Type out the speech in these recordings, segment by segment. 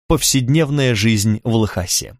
повседневная жизнь в Лхасе.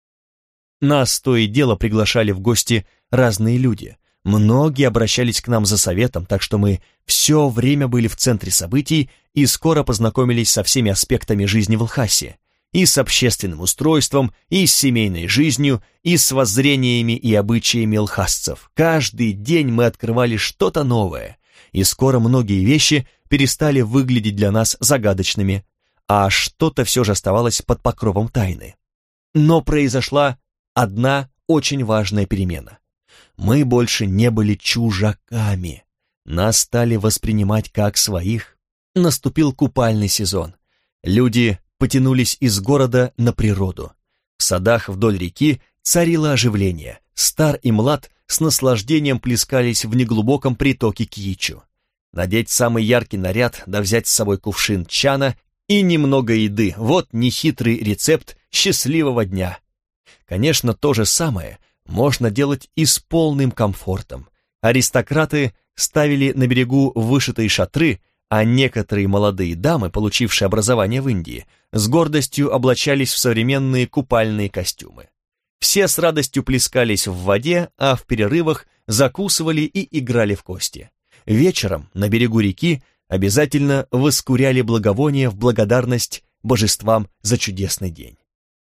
Нас то и дело приглашали в гости разные люди. Многие обращались к нам за советом, так что мы все время были в центре событий и скоро познакомились со всеми аспектами жизни в Лхасе, и с общественным устройством, и с семейной жизнью, и с воззрениями и обычаями лхасцев. Каждый день мы открывали что-то новое, и скоро многие вещи перестали выглядеть для нас загадочными, а что-то все же оставалось под покровом тайны. Но произошла одна очень важная перемена. Мы больше не были чужаками. Нас стали воспринимать как своих. Наступил купальный сезон. Люди потянулись из города на природу. В садах вдоль реки царило оживление. Стар и млад с наслаждением плескались в неглубоком притоке Кьичу. Надеть самый яркий наряд, да взять с собой кувшин чана и немного еды — вот нехитрый рецепт счастливого дня. Конечно, то же самое можно делать и с полным комфортом. Аристократы ставили на берегу вышитые шатры, а некоторые молодые дамы, получившие образование в Индии, с гордостью облачались в современные купальные костюмы. Все с радостью плескались в воде, а в перерывах закусывали и играли в кости. Вечером на берегу реки обязательно воскуряли благовония в благодарность божествам за чудесный день.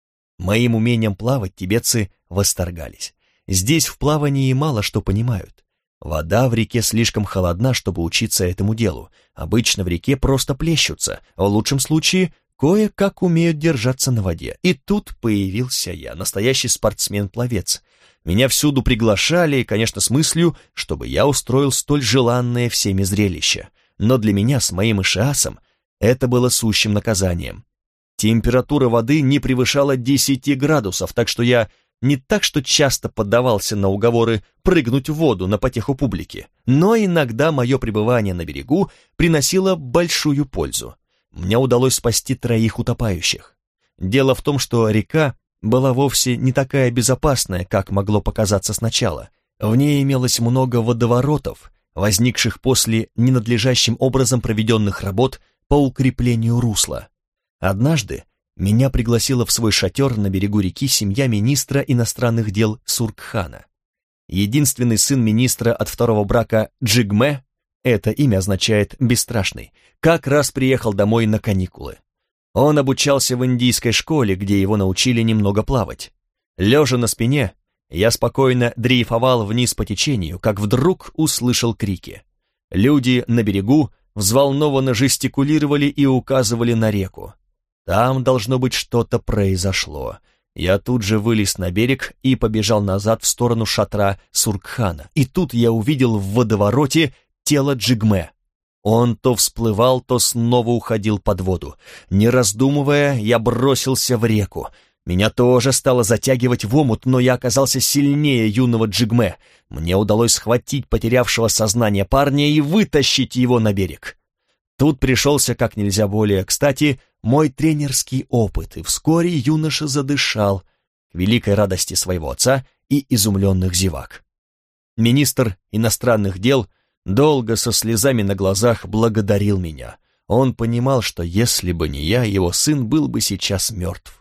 Моим умением плавать тибетцы восторгались. Здесь в плавании мало что понимают. Вода в реке слишком холодна, чтобы учиться этому делу. Обычно в реке просто плещутся, а в лучшем случае кое-как умеют держаться на воде. И тут появился я, настоящий спортсмен-пловец. Меня всюду приглашали, конечно, с мыслью, чтобы я устроил столь желанное всеми зрелище. Но для меня с моим ишиасом это было сущим наказанием. Температура воды не превышала 10 градусов, так что я не так что часто поддавался на уговоры прыгнуть в воду на потеху публики, но иногда мое пребывание на берегу приносило большую пользу. Мне удалось спасти 3 утопающих. Дело в том, что река была вовсе не такая безопасная, как могло показаться сначала. В ней имелось много водоворотов, возникших после ненадлежащим образом проведенных работ по укреплению русла. Однажды меня пригласила в свой шатер на берегу реки семья министра иностранных дел Суркхана. Единственный сын министра от второго брака Джигме, это имя означает «бесстрашный», как раз приехал домой на каникулы. Он обучался в индийской школе, где его научили немного плавать. Лежа на спине, я спокойно дрейфовал вниз по течению, как вдруг услышал крики. Люди на берегу взволнованно жестикулировали и указывали на реку. Там, должно быть, что-то произошло. Я тут же вылез на берег и побежал назад в сторону шатра Суркхана. И тут я увидел в водовороте тело Джигме. Он то всплывал, то снова уходил под воду. Не раздумывая, я бросился в реку. Меня тоже стало затягивать в омут, но я оказался сильнее юного Джигме. Мне удалось схватить потерявшего сознание парня и вытащить его на берег. Тут пришелся как нельзя более кстати мой тренерский опыт, и вскоре юноша задышал, к великой радости своего отца и изумленных зевак. Министр иностранных дел долго со слезами на глазах благодарил меня. Он понимал, что если бы не я, его сын был бы сейчас мертв.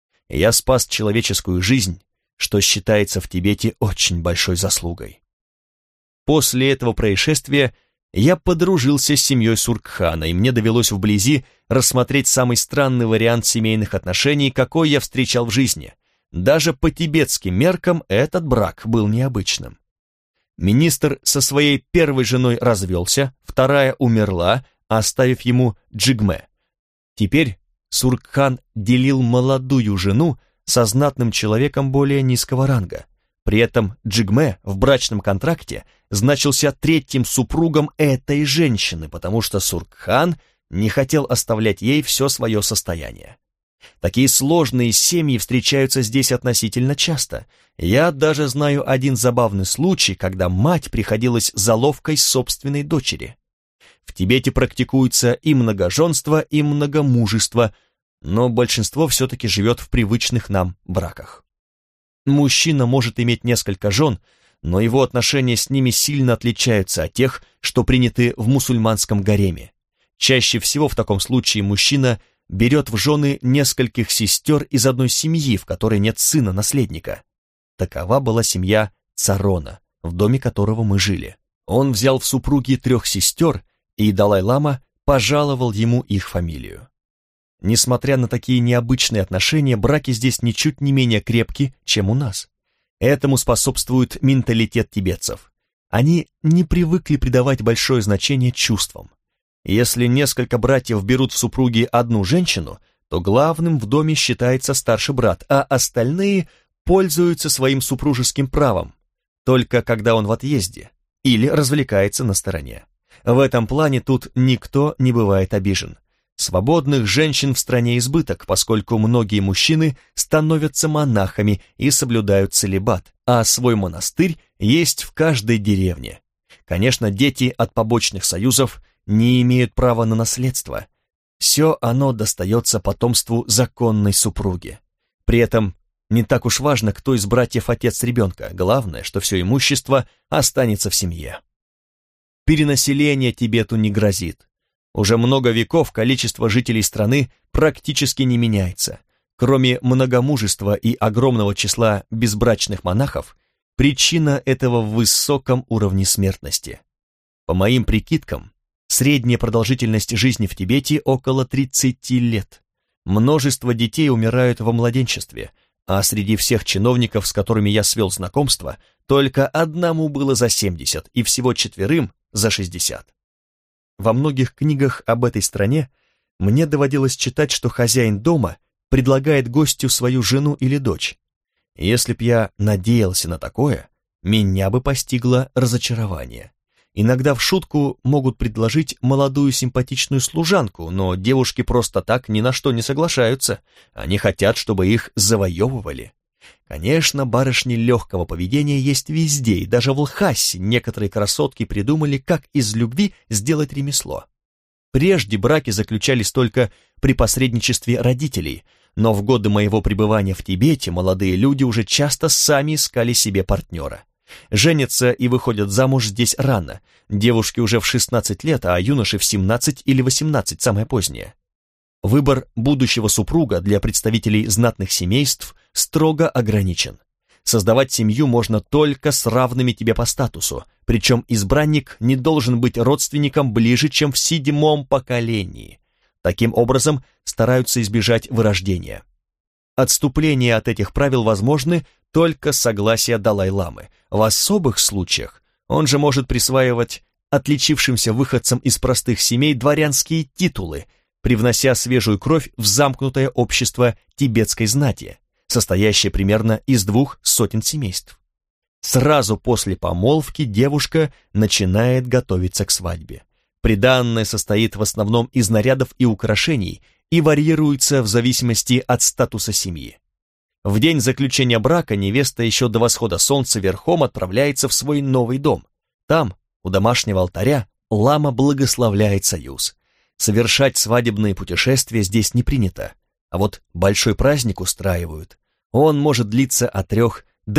Я спас человеческую жизнь, что считается в Тибете очень большой заслугой. После этого происшествия я подружился с семьей Суркхана, и мне довелось вблизи рассмотреть самый странный вариант семейных отношений, какой я встречал в жизни. Даже по тибетским меркам этот брак был необычным. Министр со своей первой женой развелся, вторая умерла, оставив ему Джигме. Теперь Суркхан делил молодую жену со знатным человеком более низкого ранга. При этом Джигме в брачном контракте значился 3-м супругом этой женщины, потому что Суркхан не хотел оставлять ей все свое состояние. Такие сложные семьи встречаются здесь относительно часто. Я даже знаю один забавный случай, когда мать приходилась заловкой собственной дочери. В Тибете практикуется и многоженство, и многомужество, но большинство все-таки живет в привычных нам браках. Мужчина может иметь несколько жен, но его отношения с ними сильно отличаются от тех, что приняты в мусульманском гареме. Чаще всего в таком случае мужчина берет в жены нескольких сестер из одной семьи, в которой нет сына-наследника. Такова была семья Царона, в доме которого мы жили. Он взял в супруги 3 сестер, и Далай-лама пожаловал ему их фамилию. Несмотря на такие необычные отношения, браки здесь ничуть не менее крепки, чем у нас. Этому способствует менталитет тибетцев. Они не привыкли придавать большое значение чувствам. Если несколько братьев берут в супруги одну женщину, то главным в доме считается старший брат, а остальные пользуются своим супружеским правом, только когда он в отъезде или развлекается на стороне. В этом плане тут никто не бывает обижен. Свободных женщин в стране избыток, поскольку многие мужчины становятся монахами и соблюдают целибат, а свой монастырь есть в каждой деревне. Конечно, дети от побочных союзов не имеют права на наследство. Все оно достается потомству законной супруги. При этом не так уж важно, кто из братьев отец ребенка, главное, что все имущество останется в семье. Перенаселение Тибету не грозит. Уже много веков количество жителей страны практически не меняется. Кроме многомужества и огромного числа безбрачных монахов, причина этого в высоком уровне смертности. По моим прикидкам, средняя продолжительность жизни в Тибете около 30 лет. Множество детей умирают во младенчестве, а среди всех чиновников, с которыми я свел знакомство, только одному было за 70 и всего 4 за 60. Во многих книгах об этой стране мне доводилось читать, что хозяин дома предлагает гостю свою жену или дочь. Если б я надеялся на такое, меня бы постигло разочарование. Иногда в шутку могут предложить молодую симпатичную служанку, но девушки просто так ни на что не соглашаются. Они хотят, чтобы их завоевывали. Конечно, барышни легкого поведения есть везде, и даже в Лхасе некоторые красотки придумали, как из любви сделать ремесло. Прежде браки заключались только при посредничестве родителей, но в годы моего пребывания в Тибете молодые люди уже часто сами искали себе партнера. Женятся и выходят замуж здесь рано, девушки уже в 16 лет, а юноши в 17 или 18, самое позднее. Выбор будущего супруга для представителей знатных семейств строго ограничен. Создавать семью можно только с равными тебе по статусу, причем избранник не должен быть родственником ближе, чем в 7-м поколении. Таким образом, стараются избежать вырождения. Отступления от этих правил возможны только с согласия Далай-ламы. В особых случаях он же может присваивать отличившимся выходцам из простых семей дворянские титулы, привнося свежую кровь в замкнутое общество тибетской знати, состоящее примерно из 200 семейств. Сразу после помолвки девушка начинает готовиться к свадьбе. Приданное состоит в основном из нарядов и украшений и варьируется в зависимости от статуса семьи. В день заключения брака невеста еще до восхода солнца верхом отправляется в свой новый дом. Там, у домашнего алтаря, лама благословляет союз. Совершать свадебные путешествия здесь не принято, а вот большой праздник устраивают. Он может длиться от 3 до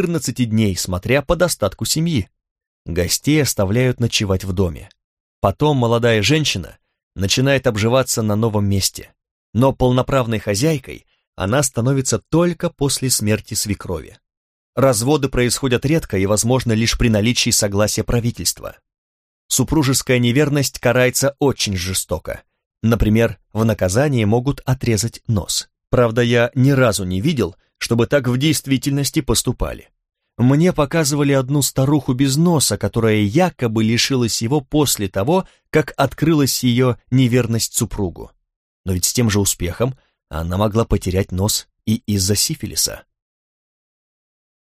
14 дней, смотря по достатку семьи. Гостей оставляют ночевать в доме. Потом молодая женщина начинает обживаться на новом месте, но полноправной хозяйкой она становится только после смерти свекрови. Разводы происходят редко и возможно лишь при наличии согласия правительства. Супружеская неверность карается очень жестоко. Например, в наказание могут отрезать нос. Правда, я ни разу не видел, чтобы так в действительности поступали. Мне показывали одну старуху без носа, которая якобы лишилась его после того, как открылась ее неверность супругу. Но ведь с тем же успехом она могла потерять нос и из-за сифилиса.